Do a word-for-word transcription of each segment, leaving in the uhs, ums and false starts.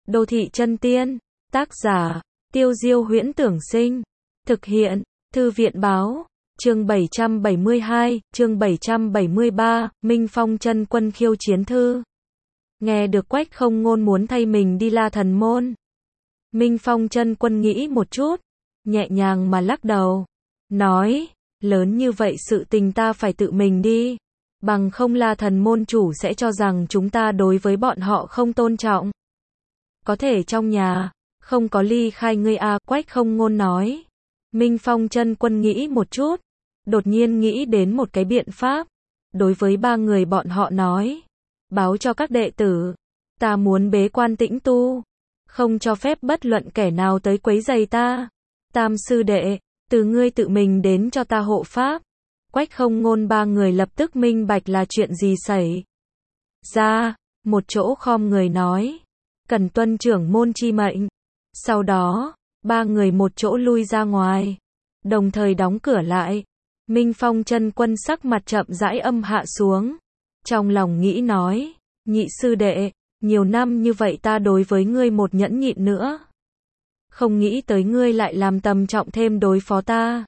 Đô thị chân tiên, tác giả, Tiêu Diêu Huyễn Tưởng Sinh, thực hiện, Thư viện Báo, chương bảy trăm bảy mươi hai, chương bảy trăm bảy mươi ba, Minh Phong Chân Quân khiêu chiến thư. Nghe được Quách Không Ngôn muốn thay mình đi La Thần Môn. Minh Phong Chân Quân nghĩ một chút, nhẹ nhàng mà lắc đầu, nói, lớn như vậy sự tình ta phải tự mình đi, bằng không La Thần Môn chủ sẽ cho rằng chúng ta đối với bọn họ không tôn trọng. Có thể trong nhà, không có ly khai ngươi à, Quách Không Ngôn nói. Minh Phong Chân Quân nghĩ một chút, đột nhiên nghĩ đến một cái biện pháp, đối với ba người bọn họ nói, báo cho các đệ tử, ta muốn bế quan tĩnh tu, không cho phép bất luận kẻ nào tới quấy rầy ta. Tam sư đệ, từ ngươi tự mình đến cho ta hộ pháp. Quách Không Ngôn ba người lập tức minh bạch là chuyện gì xảy ra, một chỗ khom người nói, cần tuân trưởng môn chi mệnh. Sau đó, ba người một chỗ lui ra ngoài, đồng thời đóng cửa lại. Minh Phong Chân Quân sắc mặt chậm rãi âm hạ xuống, trong lòng nghĩ nói, nhị sư đệ, nhiều năm như vậy ta đối với ngươi một nhẫn nhịn nữa, không nghĩ tới ngươi lại làm tầm trọng thêm đối phó ta.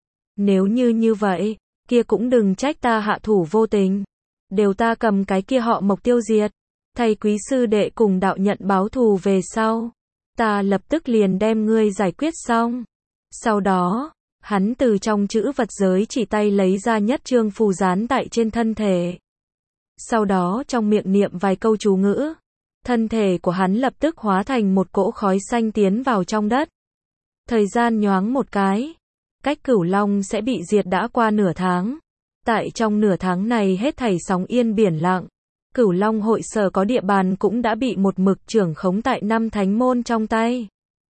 Nếu như như vậy, kia cũng đừng trách ta hạ thủ vô tình, đều ta cầm cái kia họ Mộc tiêu diệt, thay quý sư đệ cùng đạo nhận báo thù về sau, ta lập tức liền đem ngươi giải quyết xong. Sau đó, hắn từ trong chữ vật giới chỉ tay lấy ra nhất chương phù dán tại trên thân thể. Sau đó trong miệng niệm vài câu chú ngữ, thân thể của hắn lập tức hóa thành một cỗ khói xanh tiến vào trong đất. Thời gian nhoáng một cái, cách Cửu Long sẽ bị diệt đã qua nửa tháng. Tại trong nửa tháng này hết thảy sóng yên biển lặng, Cửu Long hội sở có địa bàn cũng đã bị một mực trưởng khống tại năm thánh môn trong tay.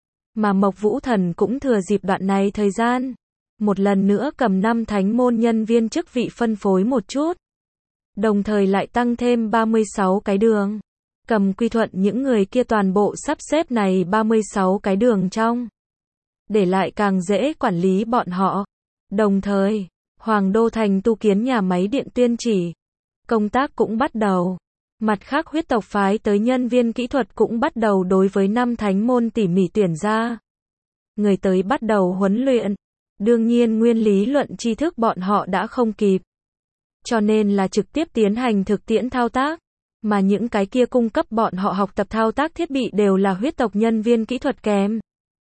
Mà Mộc Vũ Thần cũng thừa dịp đoạn này thời gian, một lần nữa cầm năm thánh môn nhân viên chức vị phân phối một chút. Đồng thời lại tăng thêm ba mươi sáu cái đường. Cầm quy thuận những người kia toàn bộ sắp xếp này ba mươi sáu cái đường trong, để lại càng dễ quản lý bọn họ. Đồng thời, Hoàng Đô Thành tu kiến nhà máy điện tuyên chỉ, công tác cũng bắt đầu. Mặt khác huyết tộc phái tới nhân viên kỹ thuật cũng bắt đầu đối với năm thánh môn tỉ mỉ tuyển ra. Người tới bắt đầu huấn luyện. Đương nhiên nguyên lý luận tri thức bọn họ đã không kịp, cho nên là trực tiếp tiến hành thực tiễn thao tác. Mà những cái kia cung cấp bọn họ học tập thao tác thiết bị đều là huyết tộc nhân viên kỹ thuật kèm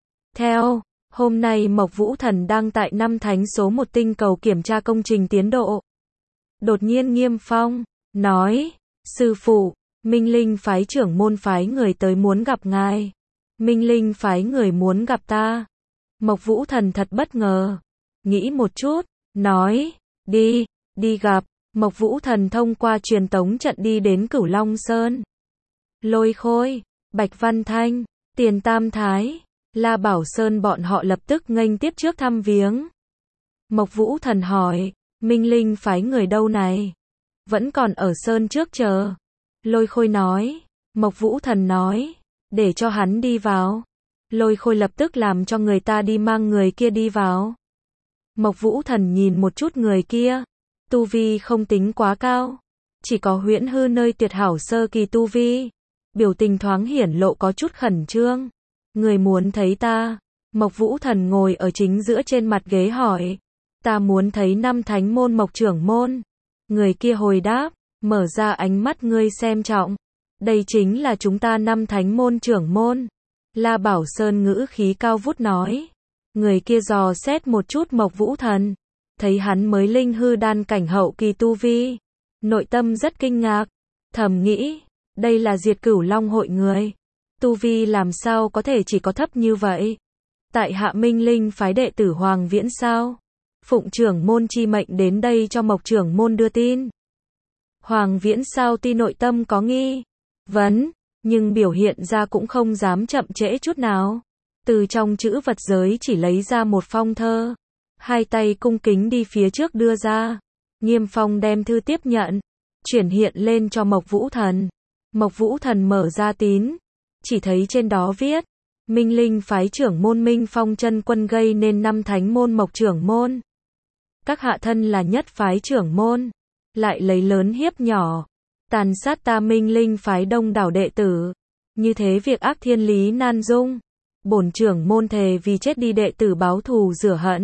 theo. Hôm nay Mộc Vũ Thần đang tại năm thánh số một tinh cầu kiểm tra công trình tiến độ. Đột nhiên Nghiêm Phong nói, sư phụ, Minh Linh phái trưởng môn phái người tới muốn gặp ngài. Minh Linh phái người muốn gặp ta. Mộc Vũ Thần thật bất ngờ, nghĩ một chút, nói, đi, đi gặp. Mộc Vũ Thần thông qua truyền tống trận đi đến Cửu Long Sơn. Lôi Khôi, Bạch Văn Thanh, Tiền Tam Thái, La Bảo Sơn bọn họ lập tức nghênh tiếp trước thăm viếng. Mộc Vũ Thần hỏi, Minh Linh phái người đâu này? Vẫn còn ở Sơn trước chờ. Lôi Khôi nói. Mộc Vũ Thần nói, để cho hắn đi vào. Lôi Khôi lập tức làm cho người ta đi mang người kia đi vào. Mộc Vũ Thần nhìn một chút người kia, tu vi không tính quá cao, chỉ có huyễn hư nơi tuyệt hảo sơ kỳ tu vi. Biểu tình thoáng hiển lộ có chút khẩn trương. Người muốn thấy ta? Mộc Vũ Thần ngồi ở chính giữa trên mặt ghế hỏi. Ta muốn thấy năm thánh môn Mộc trưởng môn. Người kia hồi đáp, mở ra ánh mắt ngươi xem trọng. Đây chính là chúng ta năm thánh môn trưởng môn. La Bảo Sơn ngữ khí cao vút nói. Người kia dò xét một chút Mộc Vũ Thần, thấy hắn mới linh hư đan cảnh hậu kỳ tu vi, nội tâm rất kinh ngạc, thầm nghĩ, đây là Diệt Cửu Long hội người, tu vi làm sao có thể chỉ có thấp như vậy. Tại hạ Minh Linh phái đệ tử Hoàng Viễn sao? Phụng trưởng môn chi mệnh đến đây cho Mộc trưởng môn đưa tin. Hoàng Viễn sao ti nội tâm có nghi vấn, nhưng biểu hiện ra cũng không dám chậm trễ chút nào. Từ trong chữ vật giới chỉ lấy ra một phong thơ, hai tay cung kính đi phía trước đưa ra. Nghiêm Phong đem thư tiếp nhận, chuyển hiện lên cho Mộc Vũ Thần. Mộc Vũ Thần mở ra tín, chỉ thấy trên đó viết, Minh Linh phái trưởng môn Minh Phong Chân Quân gây nên năm thánh môn Mộc trưởng môn. Các hạ thân là nhất phái trưởng môn, lại lấy lớn hiếp nhỏ, tàn sát ta Minh Linh phái đông đảo đệ tử. Như thế việc ác thiên lý nan dung. Bổn trưởng môn thề vì chết đi đệ tử báo thù rửa hận.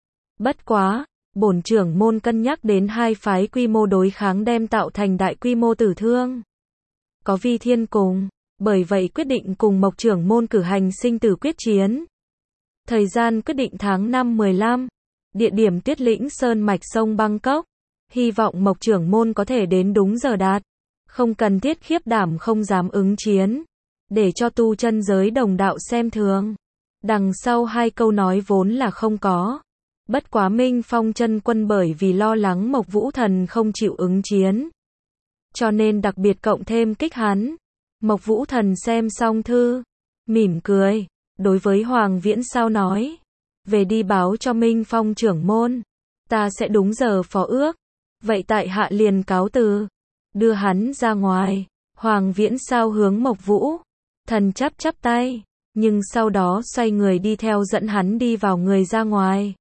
Bất quá, bổn trưởng môn cân nhắc đến hai phái quy mô đối kháng đem tạo thành đại quy mô tử thương. Có vi thiên cùng, bởi vậy quyết định cùng Mộc trưởng môn cử hành sinh tử quyết chiến. Thời gian quyết định tháng năm mười lăm, địa điểm Tuyết Lĩnh Sơn mạch sông Bangkok. Hy vọng Mộc trưởng môn có thể đến đúng giờ đạt, không cần thiết khiếp đảm không dám ứng chiến, để cho tu chân giới đồng đạo xem thường. Đằng sau hai câu nói vốn là không có. Bất quá Minh Phong chân quân bởi vì lo lắng Mộc Vũ Thần không chịu ứng chiến, cho nên đặc biệt cộng thêm kích hắn. Mộc Vũ Thần xem xong thư, mỉm cười, đối với Hoàng Viễn Sao nói, về đi báo cho Minh Phong trưởng môn, ta sẽ đúng giờ phó ước, vậy tại hạ liền cáo từ, đưa hắn ra ngoài. Hoàng Viễn Sao hướng Mộc Vũ Thần chắp chắp tay, nhưng sau đó xoay người đi theo dẫn hắn đi vào người ra ngoài.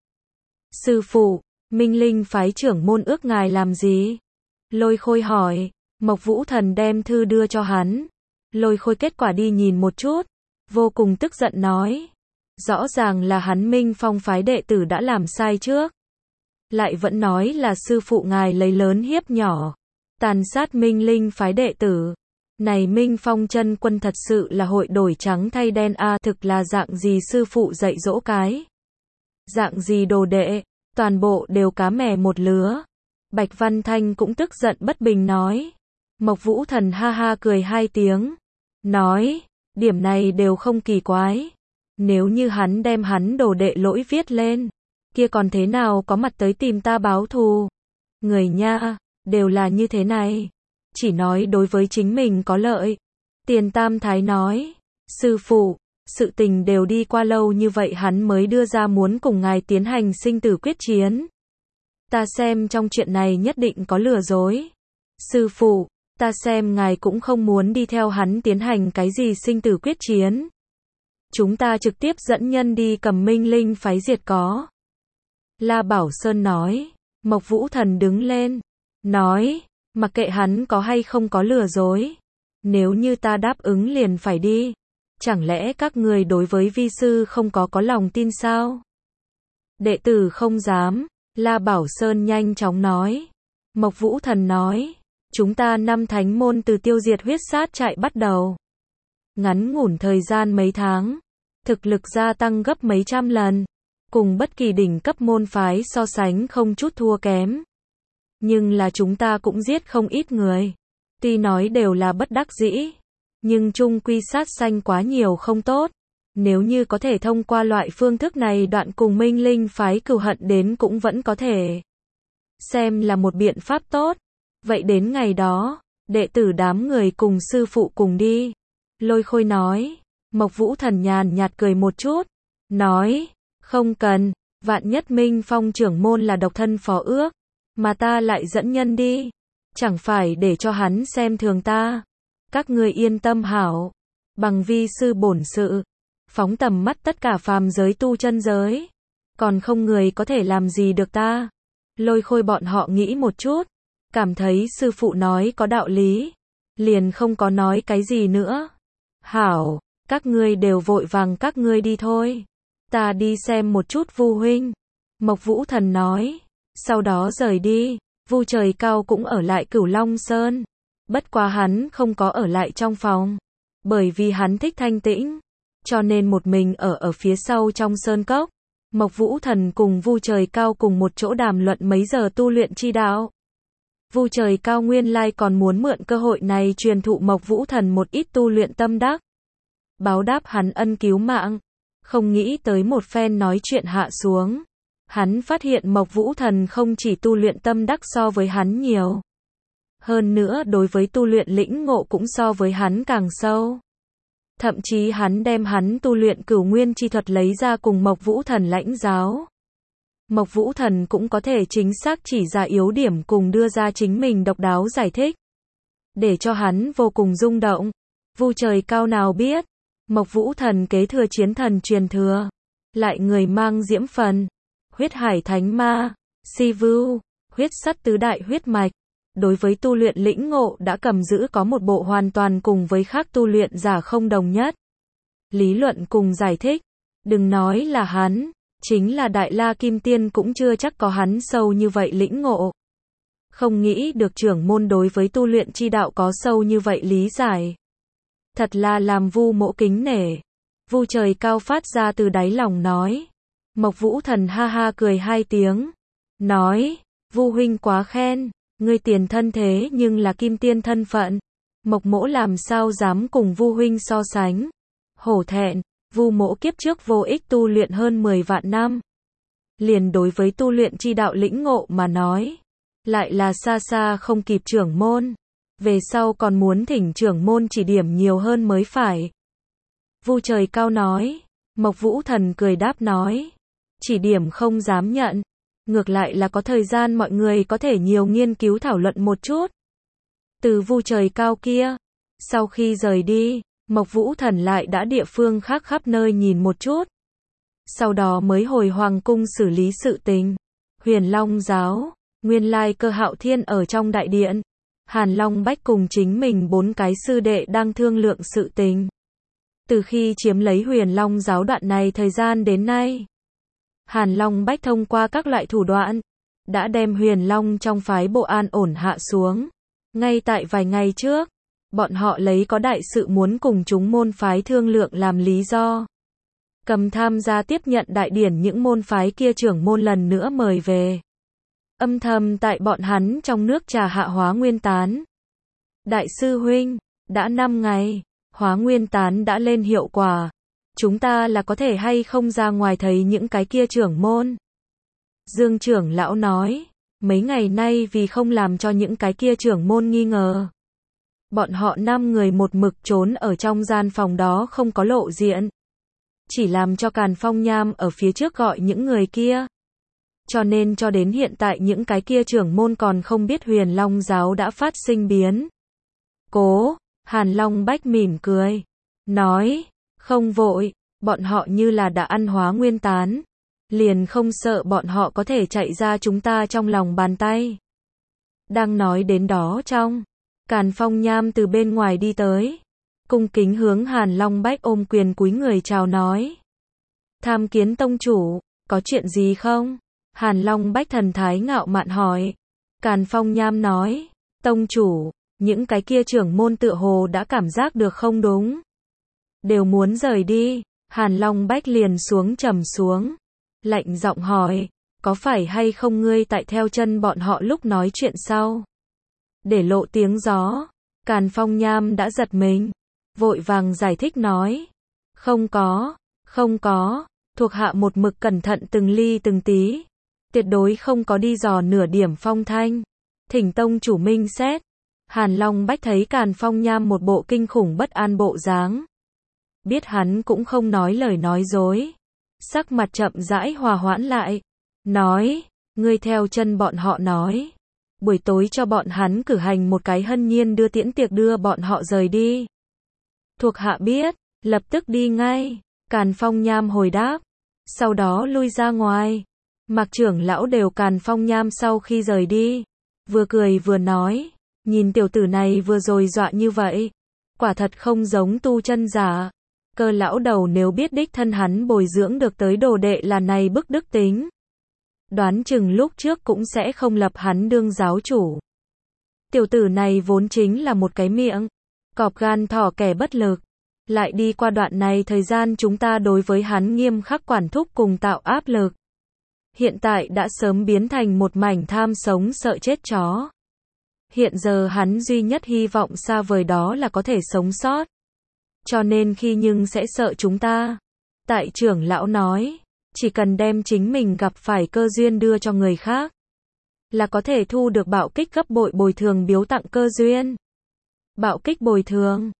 Sư phụ, Minh Linh phái trưởng môn ước ngài làm gì? Lôi Khôi hỏi. Mộc Vũ Thần đem thư đưa cho hắn. Lôi Khôi kết quả đi nhìn một chút, vô cùng tức giận nói, rõ ràng là hắn Minh Phong phái đệ tử đã làm sai trước, lại vẫn nói là sư phụ ngài lấy lớn hiếp nhỏ, tàn sát Minh Linh phái đệ tử. Này Minh Phong chân quân thật sự là hội đổi trắng thay đen a, à, thực là dạng gì sư phụ dạy dỗ cái, dạng gì đồ đệ, toàn bộ đều cá mè một lứa. Bạch Văn Thanh cũng tức giận bất bình nói. Mộc Vũ Thần ha ha cười hai tiếng, nói, điểm này đều không kỳ quái. Nếu như hắn đem hắn đồ đệ lỗi viết lên, kia còn thế nào có mặt tới tìm ta báo thù. Người nha, đều là như thế này, chỉ nói đối với chính mình có lợi. Tiền Tam Thái nói, sư phụ, sự tình đều đi qua lâu như vậy hắn mới đưa ra muốn cùng ngài tiến hành sinh tử quyết chiến. Ta xem trong chuyện này nhất định có lừa dối. Sư phụ, ta xem ngài cũng không muốn đi theo hắn tiến hành cái gì sinh tử quyết chiến. Chúng ta trực tiếp dẫn nhân đi cầm Minh Linh phái diệt có. La Bảo Sơn nói. Mộc Vũ Thần đứng lên, nói, mặc kệ hắn có hay không có lừa dối, nếu như ta đáp ứng liền phải đi. Chẳng lẽ các người đối với vi sư không có có lòng tin sao? Đệ tử không dám. La Bảo Sơn nhanh chóng nói. Mộc Vũ Thần nói, chúng ta năm thánh môn từ tiêu diệt huyết sát trại bắt đầu, ngắn ngủn thời gian mấy tháng, thực lực gia tăng gấp mấy trăm lần, cùng bất kỳ đỉnh cấp môn phái so sánh không chút thua kém. Nhưng là chúng ta cũng giết không ít người. Tuy nói đều là bất đắc dĩ, nhưng chung quy sát sanh quá nhiều không tốt. Nếu như có thể thông qua loại phương thức này đoạn cùng Minh Linh phái cừu hận đến cũng vẫn có thể xem là một biện pháp tốt. Vậy đến ngày đó, đệ tử đám người cùng sư phụ cùng đi. Lôi Khôi nói. Mộc Vũ Thần nhàn nhạt cười một chút, nói, không cần, vạn nhất Minh Phong trưởng môn là độc thân phó ước, mà ta lại dẫn nhân đi, chẳng phải để cho hắn xem thường ta. Các ngươi yên tâm hảo, bằng vi sư bổn sự, phóng tầm mắt tất cả phàm giới tu chân giới, còn không người có thể làm gì được ta. Lôi Khôi bọn họ nghĩ một chút, cảm thấy sư phụ nói có đạo lý, liền không có nói cái gì nữa. Hảo, các ngươi đều vội vàng các ngươi đi thôi, ta đi xem một chút Vu huynh. Mộc Vũ Thần nói, sau đó rời đi. Vu Trời Cao cũng ở lại Cửu Long Sơn, bất quá hắn không có ở lại trong phòng, bởi vì hắn thích thanh tĩnh, cho nên một mình ở ở phía sau trong sơn cốc. Mộc Vũ Thần cùng Vu Trời Cao cùng một chỗ đàm luận mấy giờ tu luyện chi đạo. Vu Trời Cao nguyên lai còn muốn mượn cơ hội này truyền thụ Mộc Vũ Thần một ít tu luyện tâm đắc, báo đáp hắn ân cứu mạng. Không nghĩ tới một phen nói chuyện hạ xuống, hắn phát hiện Mộc Vũ Thần không chỉ tu luyện tâm đắc so với hắn nhiều, hơn nữa đối với tu luyện lĩnh ngộ cũng so với hắn càng sâu. Thậm chí hắn đem hắn tu luyện cửu nguyên chi thuật lấy ra cùng Mộc Vũ Thần lãnh giáo. Mộc Vũ Thần cũng có thể chính xác chỉ ra yếu điểm cùng đưa ra chính mình độc đáo giải thích, để cho hắn vô cùng rung động. Vu Trời Cao nào biết, Mộc Vũ Thần kế thừa chiến thần truyền thừa, lại người mang diễm phần, huyết hải thánh ma, si vưu, huyết sắt tứ đại huyết mạch, đối với tu luyện lĩnh ngộ đã cầm giữ có một bộ hoàn toàn cùng với khác tu luyện giả không đồng nhất. Lý luận cùng giải thích, đừng nói là hắn, chính là Đại La Kim Tiên cũng chưa chắc có hắn sâu như vậy lĩnh ngộ. Không nghĩ được trưởng môn đối với tu luyện chi đạo có sâu như vậy lý giải. Thật là làm Vu Mỗ kính nể. Vu Trời Cao phát ra từ đáy lòng nói. Mộc Vũ Thần ha ha cười hai tiếng. Nói, Vu huynh quá khen, ngươi tiền thân thế nhưng là Kim Tiên thân phận. Mộc Mỗ làm sao dám cùng Vu huynh so sánh. Hổ thẹn, Vu Mỗ kiếp trước vô ích tu luyện hơn mười vạn năm. Liền đối với tu luyện chi đạo lĩnh ngộ mà nói. Lại là xa xa không kịp trưởng môn. Về sau còn muốn thỉnh trưởng môn chỉ điểm nhiều hơn mới phải. Vu Trời Cao nói. Mộc Vũ Thần cười đáp nói. Chỉ điểm không dám nhận. Ngược lại là có thời gian mọi người có thể nhiều nghiên cứu thảo luận một chút. Từ Vu Trời Cao kia. Sau khi rời đi, Mộc Vũ Thần lại đã địa phương khác khắp nơi nhìn một chút. Sau đó mới hồi Hoàng cung xử lý sự tình. Huyền Long giáo, nguyên lai Cơ Hạo Thiên ở trong đại điện. Hàn Long Bách cùng chính mình bốn cái sư đệ đang thương lượng sự tình. Từ khi chiếm lấy Huyền Long giáo đoạn này thời gian đến nay, Hàn Long Bách thông qua các loại thủ đoạn, đã đem Huyền Long trong phái bộ an ổn hạ xuống. Ngay tại vài ngày trước, bọn họ lấy có đại sự muốn cùng chúng môn phái thương lượng làm lý do. Cầm tham gia tiếp nhận đại điển những môn phái kia trưởng môn lần nữa mời về. Âm thầm tại bọn hắn trong nước trà hạ hóa nguyên tán. Đại sư huynh, đã năm ngày, hóa nguyên tán đã lên hiệu quả. Chúng ta là có thể hay không ra ngoài thấy những cái kia trưởng môn. Dương trưởng lão nói, mấy ngày nay vì không làm cho những cái kia trưởng môn nghi ngờ. Bọn họ năm người một mực trốn ở trong gian phòng đó không có lộ diện. Chỉ làm cho Càn Phong Nham ở phía trước gọi những người kia. Cho nên cho đến hiện tại những cái kia trưởng môn còn không biết Huyền Long giáo đã phát sinh biến. Cố, Hàn Long Bách mỉm cười. Nói, không vội, bọn họ như là đã ăn hóa nguyên tán. Liền không sợ bọn họ có thể chạy ra chúng ta trong lòng bàn tay. Đang nói đến đó trong, Càn Phong Nham từ bên ngoài đi tới. Cung kính hướng Hàn Long Bách ôm quyền cúi người chào nói. Tham kiến tông chủ, có chuyện gì không? Hàn Long Bách thần thái ngạo mạn hỏi. Càn Phong Nham nói, tông chủ, những cái kia trưởng môn tựa hồ đã cảm giác được không đúng. Đều muốn rời đi. Hàn Long Bách liền xuống trầm xuống. Lạnh giọng hỏi, có phải hay không ngươi tại theo chân bọn họ lúc nói chuyện sau? Để lộ tiếng gió. Càn Phong Nham đã giật mình. Vội vàng giải thích nói. Không có, không có. Thuộc hạ một mực cẩn thận từng ly từng tí. Tuyệt đối không có đi dò nửa điểm phong thanh. Thỉnh tông chủ minh xét. Hàn Long Bách thấy Càn Phong Nham một bộ kinh khủng bất an bộ dáng. Biết hắn cũng không nói lời nói dối. Sắc mặt chậm rãi hòa hoãn lại. Nói, ngươi theo chân bọn họ nói. Buổi tối cho bọn hắn cử hành một cái hân nhiên đưa tiễn tiệc đưa bọn họ rời đi. Thuộc hạ biết, lập tức đi ngay. Càn Phong Nham hồi đáp. Sau đó lui ra ngoài. Mạc trưởng lão đều Càn Phong Nham sau khi rời đi. Vừa cười vừa nói. Nhìn tiểu tử này vừa rồi dọa như vậy. Quả thật không giống tu chân giả. Cơ lão đầu nếu biết đích thân hắn bồi dưỡng được tới đồ đệ là này bức đức tính. Đoán chừng lúc trước cũng sẽ không lập hắn đương giáo chủ. Tiểu tử này vốn chính là một cái miệng. Cọp gan thỏ kẻ bất lực. Lại đi qua đoạn này thời gian chúng ta đối với hắn nghiêm khắc quản thúc cùng tạo áp lực. Hiện tại đã sớm biến thành một mảnh tham sống sợ chết chó. Hiện giờ hắn duy nhất hy vọng xa vời đó là có thể sống sót. Cho nên khi nhưng sẽ sợ chúng ta. Tại trưởng lão nói, chỉ cần đem chính mình gặp phải cơ duyên đưa cho người khác, là có thể thu được bạo kích gấp bội bồi thường biếu tặng cơ duyên. Bạo kích bồi thường,